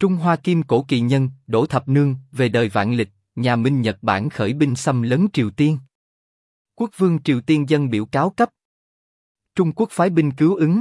Trung Hoa Kim Cổ Kỳ Nhân, Đỗ Thập Nương, về đời vạn lịch, nhà Minh Nhật Bản khởi binh xâm lấn Triều Tiên. Quốc vương Triều Tiên dân biểu cáo cấp. Trung Quốc phái binh cứu ứng.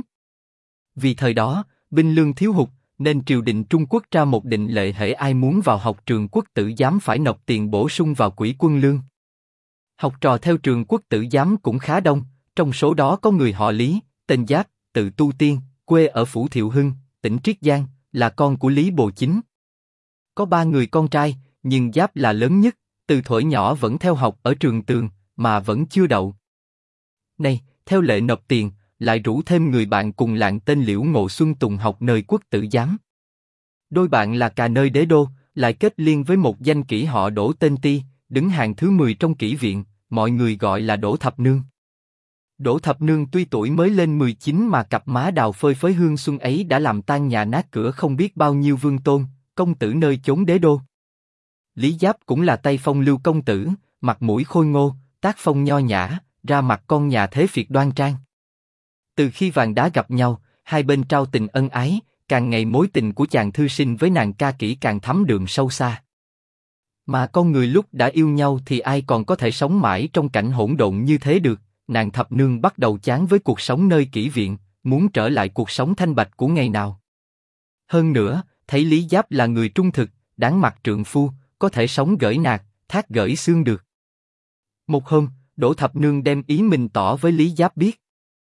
Vì thời đó, binh lương thiếu hụt, nên triều đình Trung Quốc ra một định lệ hễ ai muốn vào học trường quốc tử giám phải nộp tiền bổ sung vào quỹ quân lương. Học trò theo trường quốc tử giám cũng khá đông, trong số đó có người họ Lý, tên Giáp, tự tu tiên, quê ở Phủ Thiệu Hưng, tỉnh Triết Giang, là con của Lý Bồ Chính. Có 3 người con trai, nhưng Giáp là lớn nhất, từ thuở nhỏ vẫn theo học ở trường Tường, mà vẫn chưa đậu. Này, theo lệ nộp tiền, lại rủ thêm người bạn cùng làng tên Liễu Ngộ Xuân Tùng học nơi quốc tử giám. Đôi bạn là cà nơi đế đô, lại kết liên với một danh kỹ họ Đỗ tên Ti, đứng hàng thứ 10 trong kỹ viện, mọi người gọi là Đỗ Thập Nương. Đỗ Thập Nương tuy tuổi mới lên 19 mà cặp má đào phơi phới hương xuân ấy đã làm tan nhà nát cửa không biết bao nhiêu vương tôn, công tử nơi chốn đế đô. Lý Giáp cũng là Tây Phong lưu công tử, mặt mũi khôi ngô, tác phong nho nhã, ra mặt con nhà thế Việt đoan trang. Từ khi vàng đá gặp nhau, hai bên trao tình ân ái, càng ngày mối tình của chàng thư sinh với nàng ca kỹ càng thấm đượm sâu xa. Mà con người lúc đã yêu nhau thì ai còn có thể sống mãi trong cảnh hỗn độn như thế được, nàng Thập Nương bắt đầu chán với cuộc sống nơi kỹ viện, muốn trở lại cuộc sống thanh bạch của ngày nào. Hơn nữa, thấy Lý Giáp là người trung thực, đáng mặt trượng phu, có thể sống gởi nạt, thác gởi xương được. Một hôm, Đỗ Thập Nương đem ý mình tỏ với Lý Giáp biết.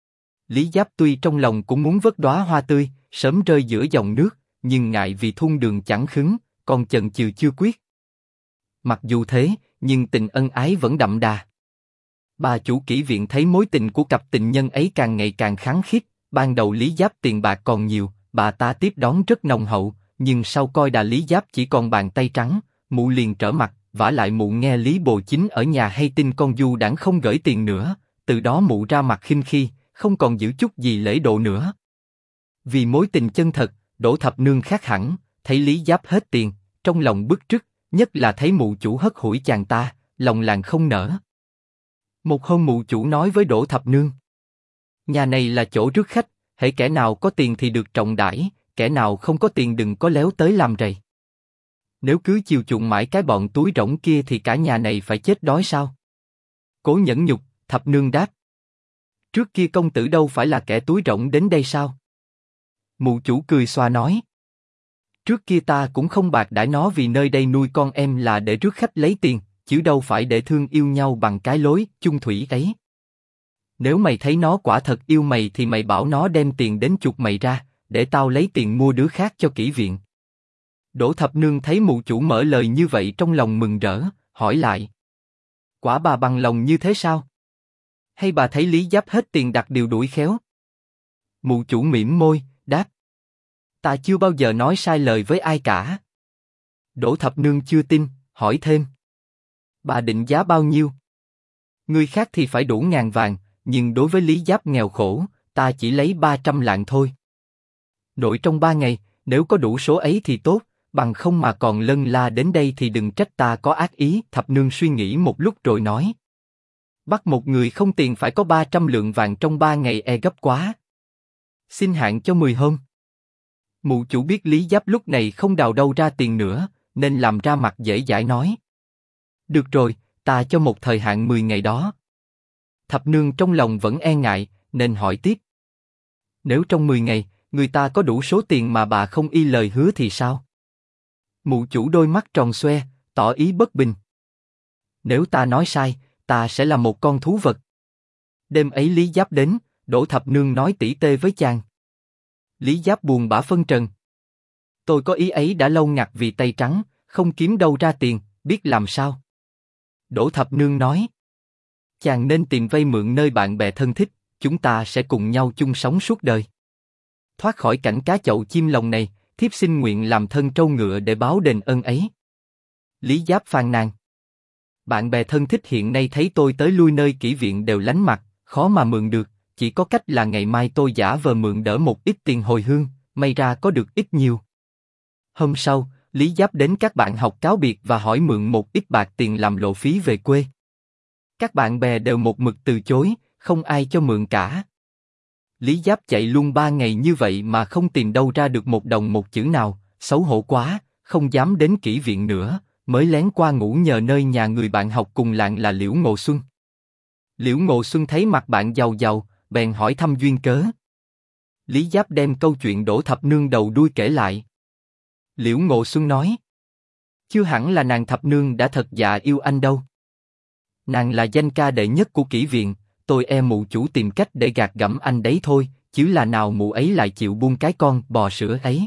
Lý Giáp tuy trong lòng cũng muốn vớt đóa hoa tươi, sớm rơi giữa dòng nước, nhưng ngại vì thun đường chẳng khứng, còn chần chừ chưa quyết. Mặc dù thế, nhưng tình ân ái vẫn đậm đà. Bà chủ kỹ viện thấy mối tình của cặp tình nhân ấy càng ngày càng khăng khít, ban đầu Lý Giáp tiền bạc còn nhiều, bà ta tiếp đón rất nồng hậu, nhưng sau coi đà Lý Giáp chỉ còn bàn tay trắng, mụ liền trở mặt, vả lại mụ nghe Lý Bồ Chính ở nhà hay tin con du đảng không gửi tiền nữa, từ đó mụ ra mặt khinh khi, không còn giữ chút gì lễ độ nữa. Vì mối tình chân thật, Đỗ Thập Nương khác hẳn, thấy Lý Giáp hết tiền, trong lòng bức trức, nhất là thấy mụ chủ hất hủi chàng ta, lòng làng không nở. Một hôm mụ chủ nói với Đỗ Thập Nương: nhà này là chỗ rước khách, hễ kẻ nào có tiền thì được trọng đãi, kẻ nào không có tiền đừng có léo tới làm rầy. Nếu cứ chiều chuộng mãi cái bọn túi rỗng kia thì cả nhà này phải chết đói sao? Cố nhẫn nhục, Thập Nương đáp: trước kia công tử đâu phải là kẻ túi rỗng đến đây sao? Mụ chủ cười xòa nói: trước kia ta cũng không bạc đãi nó vì nơi đây nuôi con em là để rước khách lấy tiền, chứ đâu phải để thương yêu nhau bằng cái lối chung thủy ấy. Nếu mày thấy nó quả thật yêu mày thì mày bảo nó đem tiền đến chuộc mày ra, để tao lấy tiền mua đứa khác cho kỹ viện. Đỗ Thập Nương thấy mụ chủ mở lời như vậy trong lòng mừng rỡ, hỏi lại: quả bà bằng lòng như thế sao? Hay bà thấy Lý Giáp hết tiền đặt điều đuổi khéo? Mụ chủ mỉm môi, đáp: ta chưa bao giờ nói sai lời với ai cả. Đỗ Thập Nương chưa tin, hỏi thêm: bà định giá bao nhiêu? Người khác thì phải đủ ngàn vàng, nhưng đối với Lý Giáp nghèo khổ, ta chỉ lấy 300 lạng thôi. Nội trong 3 ngày, nếu có đủ số ấy thì tốt, bằng không mà còn lân la đến đây thì đừng trách ta có ác ý. Thập Nương suy nghĩ một lúc rồi nói: bắt một người không tiền phải có 300 lượng vàng trong 3 ngày e gấp quá. Xin hạn cho 10 hôm. Mụ chủ biết Lý Giáp lúc này không đào đâu ra tiền nữa, nên làm ra mặt dễ dãi nói: được rồi, ta cho một thời hạn 10 ngày đó. Thập Nương trong lòng vẫn e ngại, nên hỏi tiếp: nếu trong 10 ngày, người ta có đủ số tiền mà bà không y lời hứa thì sao? Mụ chủ đôi mắt tròn xoe, tỏ ý bất bình. Nếu ta nói sai, ta sẽ là một con thú vật. Đêm ấy Lý Giáp đến, Đỗ Thập Nương nói tỉ tê với chàng. Lý Giáp buồn bã phân trần: tôi có ý ấy đã lâu ngặt vì tay trắng, không kiếm đâu ra tiền, biết làm sao? Đỗ Thập Nương nói: chàng nên tìm vay mượn nơi bạn bè thân thích, chúng ta sẽ cùng nhau chung sống suốt đời. Thoát khỏi cảnh cá chậu chim lồng này, thiếp xin nguyện làm thân trâu ngựa để báo đền ơn ấy. Lý Giáp phàn nàn: bạn bè thân thích hiện nay thấy tôi tới lui nơi kỹ viện đều lánh mặt, khó mà mượn được, chỉ có cách là ngày mai tôi giả vờ mượn đỡ một ít tiền hồi hương, may ra có được ít nhiều. Hôm sau, Lý Giáp đến các bạn học cáo biệt và hỏi mượn một ít bạc tiền làm lộ phí về quê. Các bạn bè đều một mực từ chối, không ai cho mượn cả. Lý Giáp chạy luôn 3 ngày như vậy mà không tìm đâu ra được một đồng một chữ nào, xấu hổ quá, không dám đến kỹ viện nữa, mới lén qua ngủ nhờ nơi nhà người bạn học cùng làng là Liễu Ngộ Xuân. Liễu Ngộ Xuân thấy mặt bạn giàu giàu, bèn hỏi thăm duyên cớ. Lý Giáp đem câu chuyện Đỗ Thập Nương đầu đuôi kể lại. Liễu Ngộ Xuân nói: chưa hẳn là nàng Thập Nương đã thật dạ yêu anh đâu. Nàng là danh ca đệ nhất của kỹ viện, tôi e mụ chủ tìm cách để gạt gẫm anh đấy thôi, chứ là nào mụ ấy lại chịu buông cái con bò sữa ấy.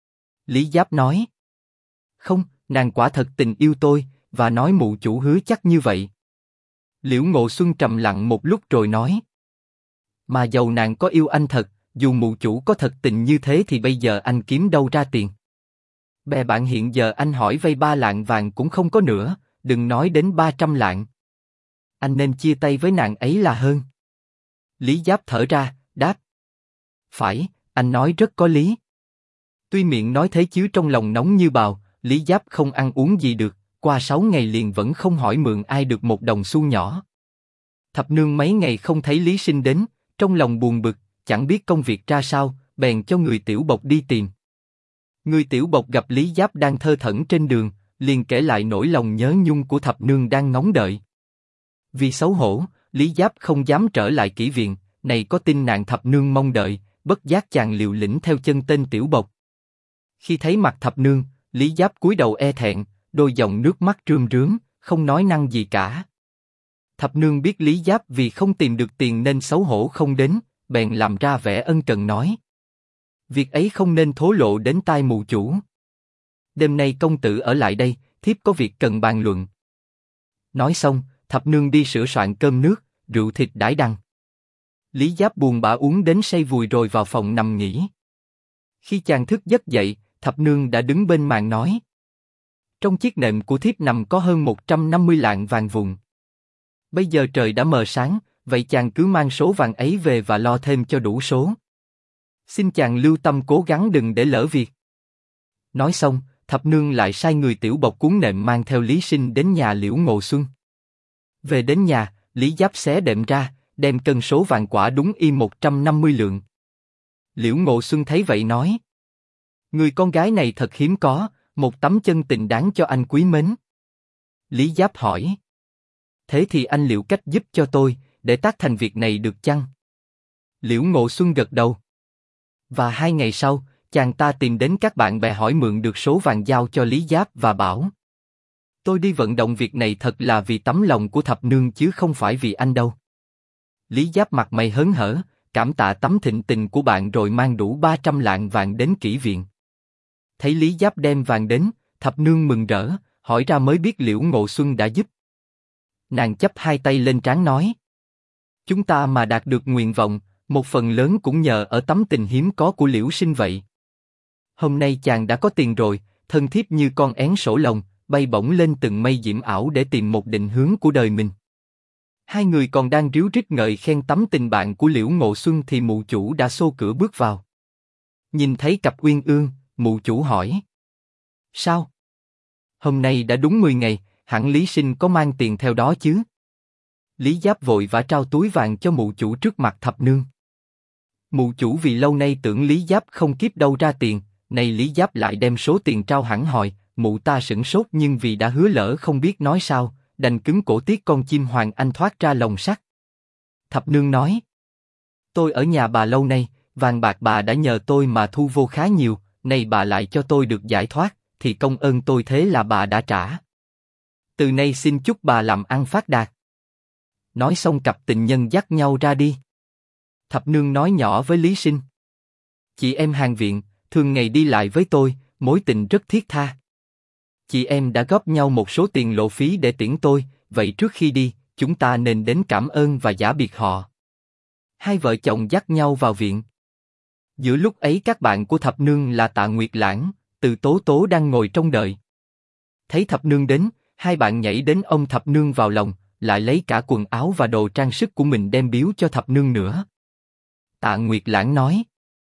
Lý Giáp nói: không, nàng quả thật tình yêu tôi, và nói mụ chủ hứa chắc như vậy. Liễu Ngộ Xuân trầm lặng một lúc rồi nói: mà dầu nàng có yêu anh thật, dù mụ chủ có thật tình như thế thì bây giờ anh kiếm đâu ra tiền? Bè bạn hiện giờ anh hỏi vay 3 lạng vàng cũng không có nữa, đừng nói đến 300 lạng. Anh nên chia tay với nàng ấy là hơn. Lý Giáp thở ra, đáp: phải, anh nói rất có lý. Tuy miệng nói thế chứ trong lòng nóng như bào, Lý Giáp không ăn uống gì được, qua 6 ngày liền vẫn không hỏi mượn ai được một đồng xu nhỏ. Thập Nương mấy ngày không thấy Lý Sinh đến, trong lòng buồn bực, chẳng biết công việc ra sao, bèn cho người Tiểu Bộc đi tìm. Người Tiểu Bộc gặp Lý Giáp đang thơ thẩn trên đường, liền kể lại nỗi lòng nhớ nhung của Thập Nương đang ngóng đợi. Vì xấu hổ, Lý Giáp không dám trở lại kỹ viện, này có tin nàng Thập Nương mong đợi, bất giác chàng liều lĩnh theo chân tên Tiểu Bộc. Khi thấy mặt Thập Nương, Lý Giáp cúi đầu e thẹn, đôi dòng nước mắt rơm rớm, không nói năng gì cả. Thập Nương biết Lý Giáp vì không tìm được tiền nên xấu hổ không đến, bèn làm ra vẻ ân cần nói: việc ấy không nên thố lộ đến tai mụ chủ. Đêm nay công tử ở lại đây, thiếp có việc cần bàn luận. Nói xong, Thập Nương đi sửa soạn cơm nước, rượu thịt đãi đăng. Lý Giáp buồn bã uống đến say vùi rồi vào phòng nằm nghỉ. Khi chàng thức giấc dậy, Thập Nương đã đứng bên màn nói: trong chiếc nệm của thiếp nằm có hơn 150 lạng vàng vụn. Bây giờ trời đã mờ sáng, vậy chàng cứ mang số vàng ấy về và lo thêm cho đủ số. Xin chàng lưu tâm cố gắng đừng để lỡ việc. Nói xong, Thập Nương lại sai người Tiểu Bộc cuốn nệm mang theo Lý Sinh đến nhà Liễu Ngộ Xuân. Về đến nhà, Lý Giáp xé đệm ra, đem cân số vàng quả đúng y 150 lượng. Liễu Ngộ Xuân thấy vậy nói: người con gái này thật hiếm có, một tấm chân tình đáng cho anh quý mến. Lý Giáp hỏi: thế thì anh liệu cách giúp cho tôi, để tác thành việc này được chăng? Liễu Ngộ Xuân gật đầu. Và 2 ngày sau, chàng ta tìm đến các bạn bè hỏi mượn được số vàng giao cho Lý Giáp và bảo: tôi đi vận động việc này thật là vì tấm lòng của Thập Nương chứ không phải vì anh đâu. Lý Giáp mặt mày hớn hở, cảm tạ tấm thịnh tình của bạn rồi mang đủ 300 lạng vàng đến kỹ viện. Thấy Lý Giáp đem vàng đến, Thập Nương mừng rỡ, hỏi ra mới biết Liễu Ngộ Xuân đã giúp. Nàng chắp 2 tay lên trán nói: chúng ta mà đạt được nguyện vọng, một phần lớn cũng nhờ ở tấm tình hiếm có của Liễu Sinh vậy. Hôm nay chàng đã có tiền rồi, thân thiếp như con én sổ lồng, bay bổng lên từng mây diễm ảo để tìm một định hướng của đời mình. Hai người còn đang ríu rít ngợi khen tấm tình bạn của Liễu Ngộ Xuân thì mụ chủ đã xô cửa bước vào. Nhìn thấy cặp uyên ương, mụ chủ hỏi: sao? Hôm nay đã đúng 10 ngày, hẳn Lý Sinh có mang tiền theo đó chứ? Lý Giáp vội vã trao túi vàng cho mụ chủ trước mặt Thập Nương. Mụ chủ vì lâu nay tưởng Lý Giáp không kiếp đâu ra tiền, nay Lý Giáp lại đem số tiền trao hẳn hoi, mụ ta sửng sốt nhưng vì đã hứa lỡ không biết nói sao, đành cứng cổ tiếc con chim hoàng anh thoát ra lồng sắt. Thập Nương nói: tôi ở nhà bà lâu nay, vàng bạc bà đã nhờ tôi mà thu vô khá nhiều, nay bà lại cho tôi được giải thoát, thì công ơn tôi thế là bà đã trả. Từ nay xin chúc bà làm ăn phát đạt. Nói xong cặp tình nhân dắt nhau ra đi. Thập Nương nói nhỏ với Lý Sinh: chị em hàng viện, thường ngày đi lại với tôi, mối tình rất thiết tha. Chị em đã góp nhau một số tiền lộ phí để tiễn tôi, vậy trước khi đi, chúng ta nên đến cảm ơn và giã biệt họ. Hai vợ chồng dắt nhau vào viện. Giữa lúc ấy các bạn của Thập Nương là Tạ Nguyệt Lãng, Từ Tố Tố đang ngồi trong đợi. Thấy Thập Nương đến, hai bạn nhảy đến ôm Thập Nương vào lòng, lại lấy cả quần áo và đồ trang sức của mình đem biếu cho Thập Nương nữa. Tạ Nguyệt Lãng nói: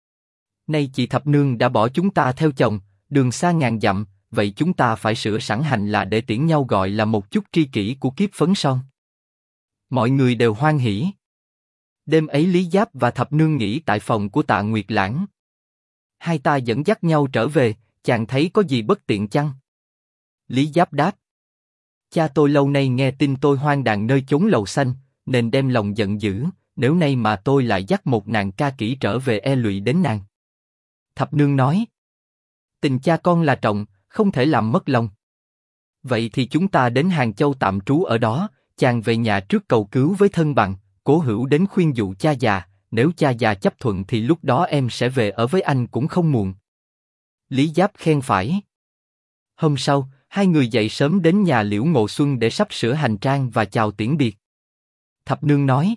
nay chị Thập Nương đã bỏ chúng ta theo chồng, đường xa ngàn dặm, vậy chúng ta phải sửa sẵn hành là để tiễn nhau gọi là một chút tri kỷ của kiếp phấn son. Mọi người đều hoan hỉ. Đêm ấy Lý Giáp và Thập Nương nghỉ tại phòng của Tạ Nguyệt Lãng. Hai ta dẫn dắt nhau trở về, chàng thấy có gì bất tiện chăng? Lý Giáp đáp. Cha tôi lâu nay nghe tin tôi hoang đàn nơi chốn lầu xanh, nên đem lòng giận dữ, nếu nay mà tôi lại dắt một nàng ca kỹ trở về e lụy đến nàng. Thập nương nói. Tình cha con là trọng, không thể làm mất lòng. Vậy thì chúng ta đến Hàng Châu tạm trú ở đó, chàng về nhà trước cầu cứu với thân bằng, Cố Hữu đến khuyên dụ cha già, nếu cha già chấp thuận thì lúc đó em sẽ về ở với anh cũng không muộn. Lý Giáp khen phải. Hôm sau, hai người dậy sớm đến nhà Liễu Ngộ Xuân để sắp sửa hành trang và chào tiễn biệt. Thập nương nói.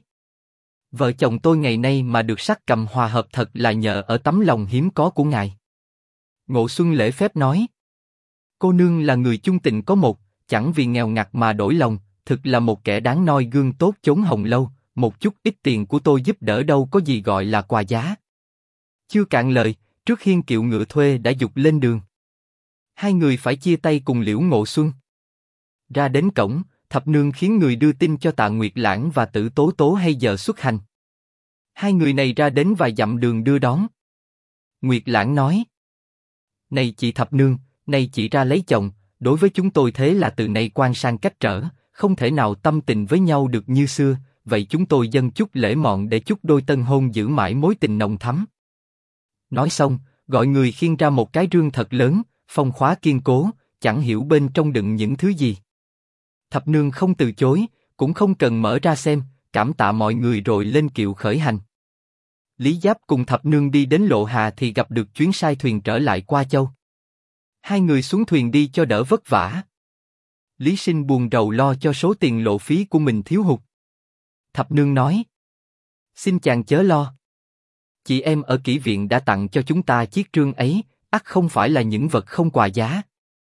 Vợ chồng tôi ngày nay mà được sắc cầm hòa hợp thật là nhờ ở tấm lòng hiếm có của ngài. Ngộ Xuân lễ phép nói. Cô nương là người chung tình có một, chẳng vì nghèo ngặt mà đổi lòng, thực là một kẻ đáng noi gương tốt chốn hồng lâu, một chút ít tiền của tôi giúp đỡ đâu có gì gọi là quà giá. Chưa cạn lời, trước khiên kiệu ngựa thuê đã dục lên đường. Hai người phải chia tay cùng Liễu Ngộ Xuân. Ra đến cổng, thập nương khiến người đưa tin cho Tạ Nguyệt Lãng và Tử Tố Tố hay giờ xuất hành. Hai người này ra đến vài dặm đường đưa đón. Nguyệt Lãng nói. Này chị thập nương, nay chị ra lấy chồng, đối với chúng tôi thế là từ nay quan sang cách trở, không thể nào tâm tình với nhau được như xưa, vậy chúng tôi dâng chút lễ mọn để chúc đôi tân hôn giữ mãi mối tình nồng thắm. Nói xong, gọi người khiêng ra một cái rương thật lớn, phong khóa kiên cố, chẳng hiểu bên trong đựng những thứ gì. Thập nương không từ chối, cũng không cần mở ra xem, cảm tạ mọi người rồi lên kiệu khởi hành. Lý Giáp cùng thập nương đi đến Lộ Hà thì gặp được chuyến sai thuyền trở lại Qua Châu. Hai người xuống thuyền đi cho đỡ vất vả. Lý Sinh buồn rầu lo cho số tiền lộ phí của mình thiếu hụt. Thập nương nói. Xin chàng chớ lo. Chị em ở kỹ viện đã tặng cho chúng ta chiếc rương ấy, ắt không phải là những vật không quà giá.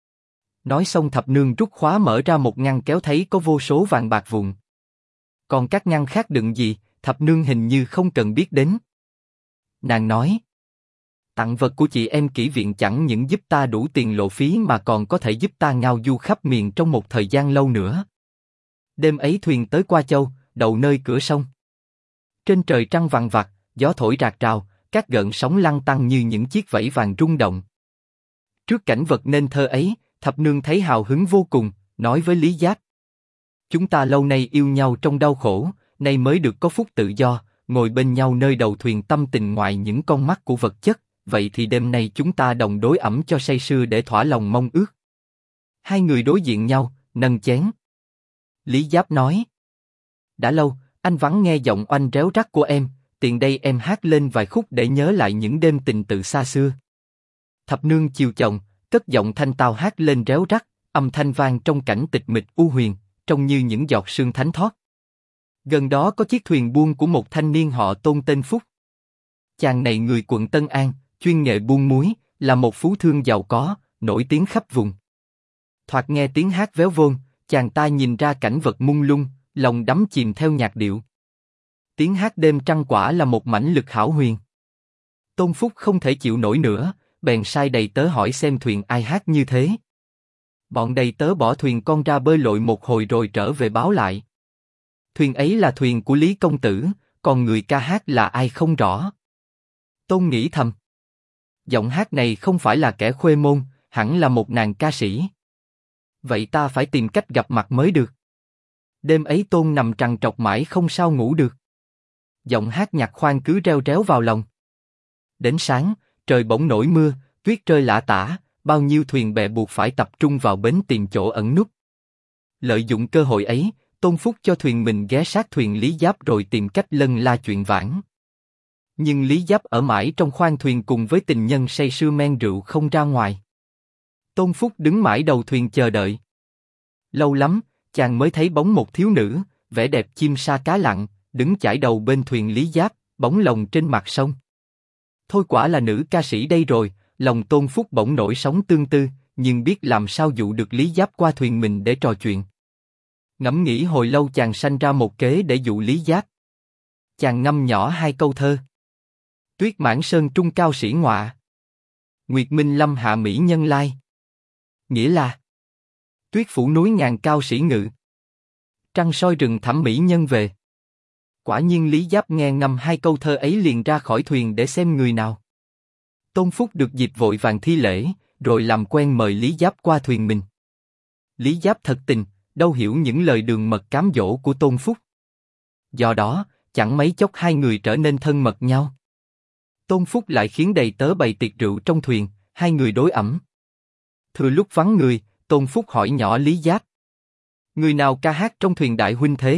Nói xong thập nương rút khóa mở ra một ngăn kéo thấy có vô số vàng bạc vụn. Còn các ngăn khác đựng gì, thập nương hình như không cần biết đến. Nàng nói. Tặng vật của chị em kỹ viện chẳng những giúp ta đủ tiền lộ phí mà còn có thể giúp ta ngao du khắp miền trong một thời gian lâu nữa. Đêm ấy thuyền tới Qua Châu, đậu nơi cửa sông. Trên trời trăng vằng vặc, gió thổi rạc rào, các gợn sóng lăn tăn như những chiếc vẫy vàng rung động. Trước cảnh vật nên thơ ấy, thập nương thấy hào hứng vô cùng, nói với Lý Giáp. Chúng ta lâu nay yêu nhau trong đau khổ, nay mới được có phút tự do, ngồi bên nhau nơi đầu thuyền tâm tình ngoài những con mắt của vật chất, vậy thì đêm nay chúng ta đồng đối ẩm cho say sưa để thỏa lòng mong ước. Hai người đối diện nhau, nâng chén. Lý Giáp nói. Đã lâu, anh vắng nghe giọng oanh réo rắt của em, tiện đây em hát lên vài khúc để nhớ lại những đêm tình tự xa xưa. Thập nương chiều chồng, cất giọng thanh tao hát lên réo rắt, âm thanh vang trong cảnh tịch mịch u huyền, trông như những giọt sương thánh thót. Gần đó có chiếc thuyền buôn của một thanh niên họ Tôn tên Phúc. Chàng này người quận Tân An, chuyên nghề buôn muối, là một phú thương giàu có, nổi tiếng khắp vùng. Thoạt nghe tiếng hát véo von, chàng ta nhìn ra cảnh vật mông lung, lòng đắm chìm theo nhạc điệu. Tiếng hát đêm trăng quả là một mãnh lực hão huyền. Tôn Phúc không thể chịu nổi nữa, bèn sai đầy tớ hỏi xem thuyền ai hát như thế. Bọn đầy tớ bỏ thuyền con ra bơi lội một hồi rồi trở về báo lại. Thuyền ấy là thuyền của Lý công tử, còn người ca hát là ai không rõ. Tôn nghĩ thầm. Giọng hát này không phải là kẻ khuê môn, hẳn là một nàng ca sĩ. Vậy ta phải tìm cách gặp mặt mới được. Đêm ấy Tôn nằm trằn trọc mãi không sao ngủ được. Giọng hát nhạc khoan cứ reo réo vào lòng. Đến sáng, trời bỗng nổi mưa, tuyết rơi lả tả, bao nhiêu thuyền bè buộc phải tập trung vào bến tìm chỗ ẩn núp. Lợi dụng cơ hội ấy, Tôn Phúc cho thuyền mình ghé sát thuyền Lý Giáp rồi tìm cách lân la chuyện vãn. Nhưng Lý Giáp ở mãi trong khoang thuyền cùng với tình nhân say sưa men rượu không ra ngoài. Tôn Phúc đứng mãi đầu thuyền chờ đợi. Lâu lắm, chàng mới thấy bóng một thiếu nữ, vẻ đẹp chim sa cá lặn, đứng chải đầu bên thuyền Lý Giáp, bóng lồng trên mặt sông. Thôi quả là nữ ca sĩ đây rồi, lòng Tôn Phúc bỗng nổi sóng tương tư, nhưng biết làm sao dụ được Lý Giáp qua thuyền mình để trò chuyện. Ngẫm nghĩ hồi lâu chàng sanh ra một kế để dụ Lý Giáp. Chàng ngâm nhỏ hai câu thơ. Tuyết mãn sơn trung cao sĩ ngọa, Nguyệt minh lâm hạ mỹ nhân lai. Nghĩa là tuyết phủ núi ngàn cao sĩ ngự, trăng soi rừng thẳm mỹ nhân về. Quả nhiên Lý Giáp nghe ngâm hai câu thơ ấy liền ra khỏi thuyền để xem người nào. Tôn Phúc được dịp vội vàng thi lễ, rồi làm quen mời Lý Giáp qua thuyền mình. Lý Giáp thật tình, đâu hiểu những lời đường mật cám dỗ của Tôn Phúc. Do đó, chẳng mấy chốc hai người trở nên thân mật nhau. Tôn Phúc lại khiến đầy tớ bày tiệc rượu trong thuyền, hai người đối ẩm. Thừa lúc vắng người, Tôn Phúc hỏi nhỏ Lý Giáp: người nào ca hát trong thuyền đại huynh thế?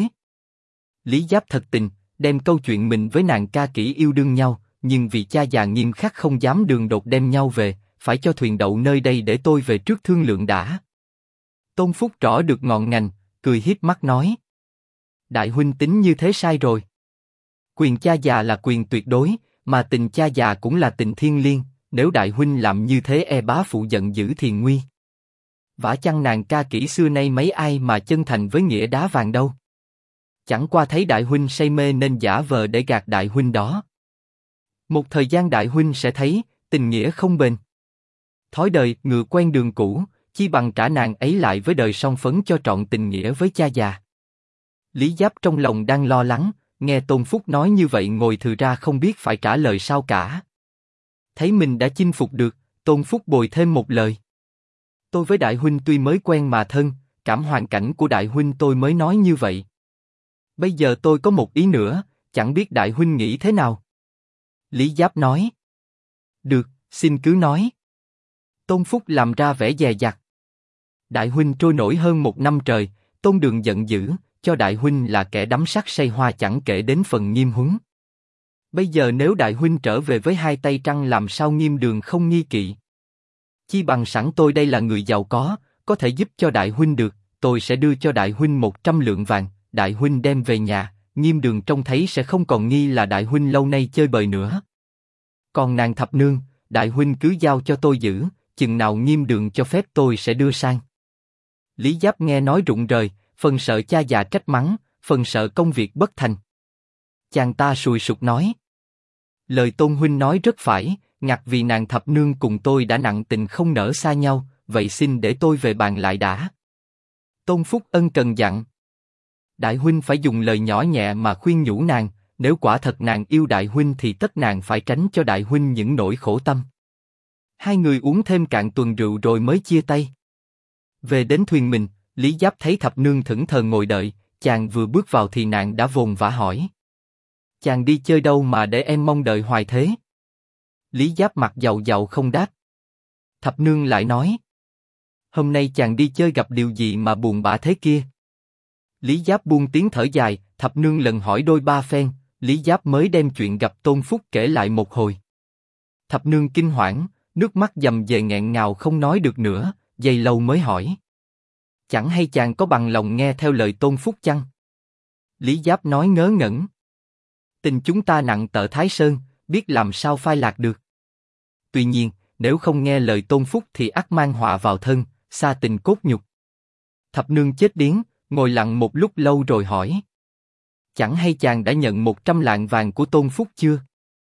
Lý Giáp thật tình, đem câu chuyện mình với nàng ca kỹ yêu đương nhau, nhưng vì cha già nghiêm khắc không dám đường đột đem nhau về, phải cho thuyền đậu nơi đây để tôi về trước thương lượng đã. Tôn Phúc rõ được ngọn ngành, cười hiếp mắt nói: đại huynh tính như thế sai rồi. Quyền cha già là quyền tuyệt đối, mà tình cha già cũng là tình thiêng liêng, nếu đại huynh làm như thế e bá phụ giận dữ thì nguy. Vả chăng nàng ca kỹ xưa nay mấy ai mà chân thành với nghĩa đá vàng đâu. Chẳng qua thấy đại huynh say mê nên giả vờ để gạt đại huynh đó. Một thời gian đại huynh sẽ thấy, tình nghĩa không bền. Thói đời ngựa quen đường cũ, chi bằng trả nàng ấy lại với đời song phấn cho trọn tình nghĩa với cha già. Lý Giáp trong lòng đang lo lắng, nghe Tôn Phúc nói như vậy ngồi thừ ra không biết phải trả lời sao cả. Thấy mình đã chinh phục được, Tôn Phúc bồi thêm một lời: tôi với đại huynh tuy mới quen mà thân, cảm hoàn cảnh của đại huynh tôi mới nói như vậy. Bây giờ tôi có một ý nữa, chẳng biết đại huynh nghĩ thế nào? Lý Giáp nói: được, xin cứ nói. Tôn Phúc làm ra vẻ dè dặt. Đại huynh trôi nổi hơn 1 năm trời, Tôn Đường giận dữ, cho đại huynh là kẻ đắm sắc say hoa chẳng kể đến phần Nghiêm huấn. Bây giờ nếu đại huynh trở về với hai tay trăng làm sao Nghiêm Đường không nghi kỵ? Chi bằng sẵn tôi đây là người giàu có thể giúp cho đại huynh được, tôi sẽ đưa cho đại huynh 100 lượng vàng, đại huynh đem về nhà, Nghiêm Đường trông thấy sẽ không còn nghi là đại huynh lâu nay chơi bời nữa. Còn nàng thập nương, đại huynh cứ giao cho tôi giữ, chừng nào Nghiêm Đường cho phép tôi sẽ đưa sang. Lý Giáp nghe nói rụng rời, phần sợ cha già trách mắng, phần sợ công việc bất thành. Chàng ta sùi sụp nói: lời Tôn huynh nói rất phải, ngặt vì nàng thập nương cùng tôi đã nặng tình không nỡ xa nhau, vậy xin để tôi về bàn lại đã. Tôn Phúc ân cần dặn: đại huynh phải dùng lời nhỏ nhẹ mà khuyên nhủ nàng, nếu quả thật nàng yêu đại huynh thì tất nàng phải tránh cho đại huynh những nỗi khổ tâm. Hai người uống thêm cạn tuần rượu rồi mới chia tay. Về đến thuyền mình, Lý Giáp thấy thập nương thẫn thờ ngồi đợi, chàng vừa bước vào thì nàng đã vồn vã hỏi: chàng đi chơi đâu mà để em mong đợi hoài thế? Lý Giáp mặt dầu dầu không đáp. Thập nương lại nói: hôm nay chàng đi chơi gặp điều gì mà buồn bã thế kia? Lý Giáp buông tiếng thở dài, thập nương lần hỏi đôi ba phen, Lý Giáp mới đem chuyện gặp Tôn Phúc kể lại một hồi. Thập nương kinh hoảng, nước mắt dầm dề nghẹn ngào không nói được nữa, giây lâu mới hỏi: chẳng hay chàng có bằng lòng nghe theo lời Tôn Phúc chăng? Lý Giáp nói ngớ ngẩn: tình chúng ta nặng tợ Thái Sơn, biết làm sao phai lạc được. Tuy nhiên, nếu không nghe lời Tôn Phúc thì ắt mang họa vào thân, xa tình cốt nhục. Thập nương chết điếng, ngồi lặng một lúc lâu rồi hỏi: chẳng hay chàng đã nhận 100 lạng vàng của Tôn Phúc chưa?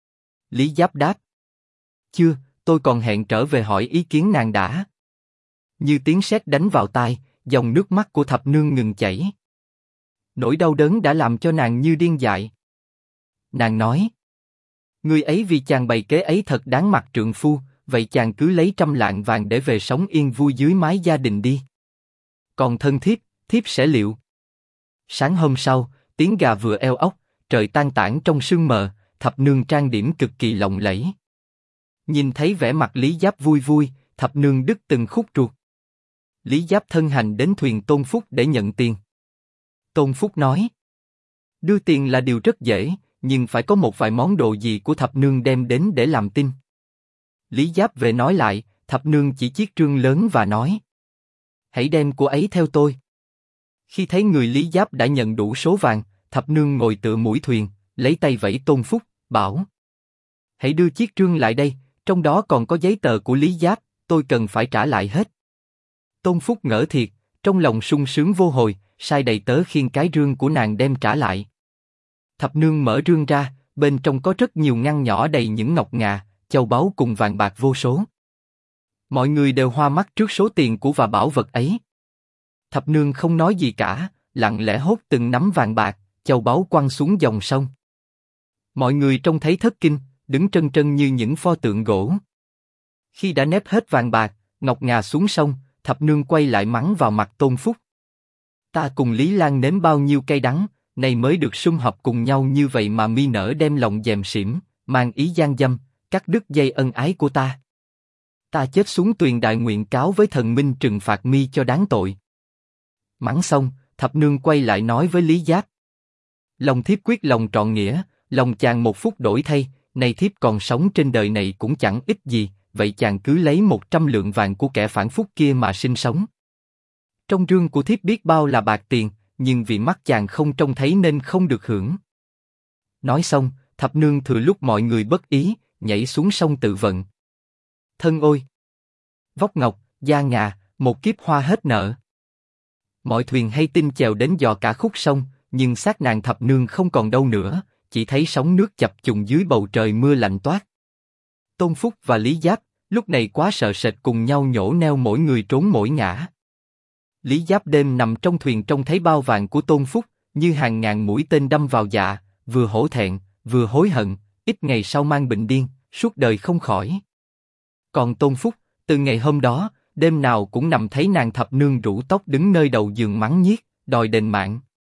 Lý Giáp đáp: chưa, tôi còn hẹn trở về hỏi ý kiến nàng đã. Như tiếng sét đánh vào tai, dòng nước mắt của thập nương ngừng chảy. Nỗi đau đớn đã làm cho nàng như điên dại. Nàng nói: người ấy vì chàng bày kế ấy thật đáng mặt trượng phu, vậy chàng cứ lấy 100 lạng vàng để về sống yên vui dưới mái gia đình đi. Còn thân thiếp, thiếp sẽ liệu. Sáng hôm sau, tiếng gà vừa eo ốc, trời tan tảng trong sương mờ, thập nương trang điểm cực kỳ lộng lẫy. Nhìn thấy vẻ mặt Lý Giáp vui vui, thập nương đứt từng khúc ruột. Lý Giáp thân hành đến thuyền Tôn Phúc để nhận tiền. Tôn Phúc nói: đưa tiền là điều rất dễ, nhưng phải có một vài món đồ gì của thập nương đem đến để làm tin. Lý Giáp về nói lại, thập nương chỉ chiếc trương lớn và nói: hãy đem của ấy theo tôi. Khi thấy người Lý Giáp đã nhận đủ số vàng, thập nương ngồi tựa mũi thuyền, lấy tay vẫy Tôn Phúc, bảo: hãy đưa chiếc trương lại đây, trong đó còn có giấy tờ của Lý Giáp, tôi cần phải trả lại hết. Tôn Phúc ngỡ thiệt, trong lòng sung sướng vô hồi, sai đầy tớ khiêng cái rương của nàng đem trả lại. Thập nương mở rương ra, bên trong có rất nhiều ngăn nhỏ đầy những ngọc ngà, châu báu cùng vàng bạc vô số. Mọi người đều hoa mắt trước số tiền của và bảo vật ấy. Thập nương không nói gì cả, lặng lẽ hốt từng nắm vàng bạc, châu báu quăng xuống dòng sông. Mọi người trông thấy thất kinh, đứng trân trân như những pho tượng gỗ. Khi đã nép hết vàng bạc, Ngọc Ngà xuống sông, thập nương quay lại mắng vào mặt Tôn Phúc. Ta cùng Lý Lan nếm bao nhiêu cay đắng, nay mới được sum họp cùng nhau như vậy mà mi nỡ đem lòng dèm xỉm, mang ý gian dâm, cắt đứt dây ân ái của ta. Ta chết xuống tuyền đại nguyện cáo với thần minh trừng phạt mi cho đáng tội. Mắng xong, thập nương quay lại nói với Lý Giáp. Lòng thiếp quyết lòng trọn nghĩa, lòng chàng một phút đổi thay, nay thiếp còn sống trên đời này cũng chẳng ích gì, vậy chàng cứ lấy 100 lượng vàng của kẻ phản phúc kia mà sinh sống. Trong rương của thiếp biết bao là bạc tiền, nhưng vì mắt chàng không trông thấy nên không được hưởng. Nói xong, thập nương thừa lúc mọi người bất ý, nhảy xuống sông tự vận. Thân ôi! Vóc ngọc, da ngà, một kiếp hoa hết nợ. Mọi thuyền hay tin chèo đến dò cả khúc sông, nhưng xác nàng thập nương không còn đâu nữa, chỉ thấy sóng nước chập trùng dưới bầu trời mưa lạnh toát. Tôn Phúc và Lý Giáp lúc này quá sợ sệt cùng nhau nhổ neo mỗi người trốn mỗi ngã. Lý Giáp đêm nằm trong thuyền trông thấy bao vàng của Tôn Phúc, như hàng ngàn mũi tên đâm vào dạ, vừa hổ thẹn, vừa hối hận, ít ngày sau mang bệnh điên, suốt đời không khỏi. Còn Tôn Phúc, từ ngày hôm đó, đêm nào cũng nằm thấy nàng thập nương rũ tóc đứng nơi đầu giường mắng nhiếc, đòi đền mạng.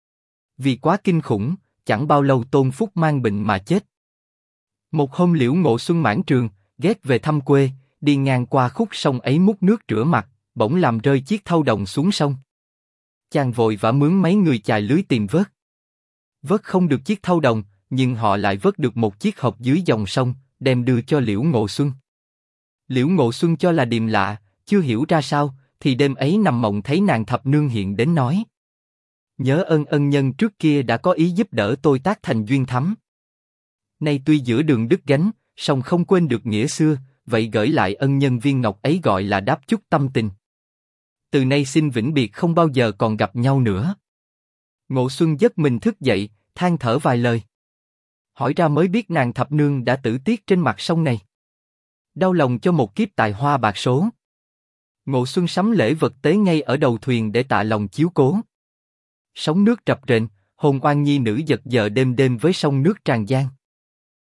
Vì quá kinh khủng, chẳng bao lâu Tôn Phúc mang bệnh mà chết. Một hôm Liễu Ngộ Xuân mãn trường, ghét về thăm quê, đi ngang qua khúc sông ấy múc nước rửa mặt, bỗng làm rơi chiếc thau đồng xuống sông. Chàng vội vã mướn mấy người chài lưới tìm vớt. Vớt không được chiếc thau đồng, nhưng họ lại vớt được một chiếc hộp dưới dòng sông, đem đưa cho Liễu Ngộ Xuân. Liễu Ngộ Xuân cho là điềm lạ, chưa hiểu ra sao, thì đêm ấy nằm mộng thấy nàng thập nương hiện đến nói: nhớ ân nhân trước kia đã có ý giúp đỡ tôi tác thành duyên thắm. Nay tuy giữa đường đứt gánh, song không quên được nghĩa xưa, vậy gửi lại ân nhân viên ngọc ấy gọi là đáp chút tâm tình. Từ nay xin vĩnh biệt không bao giờ còn gặp nhau nữa. Ngộ Xuân giật mình thức dậy, than thở vài lời. Hỏi ra mới biết nàng thập nương đã tử tiết trên mặt sông này. Đau lòng cho một kiếp tài hoa bạc số. Ngộ Xuân sắm lễ vật tế ngay ở đầu thuyền để tạ lòng chiếu cố. Sóng nước trập rền, hồn oan nhi nữ giật giờ đêm đêm với sông nước Tràng Giang.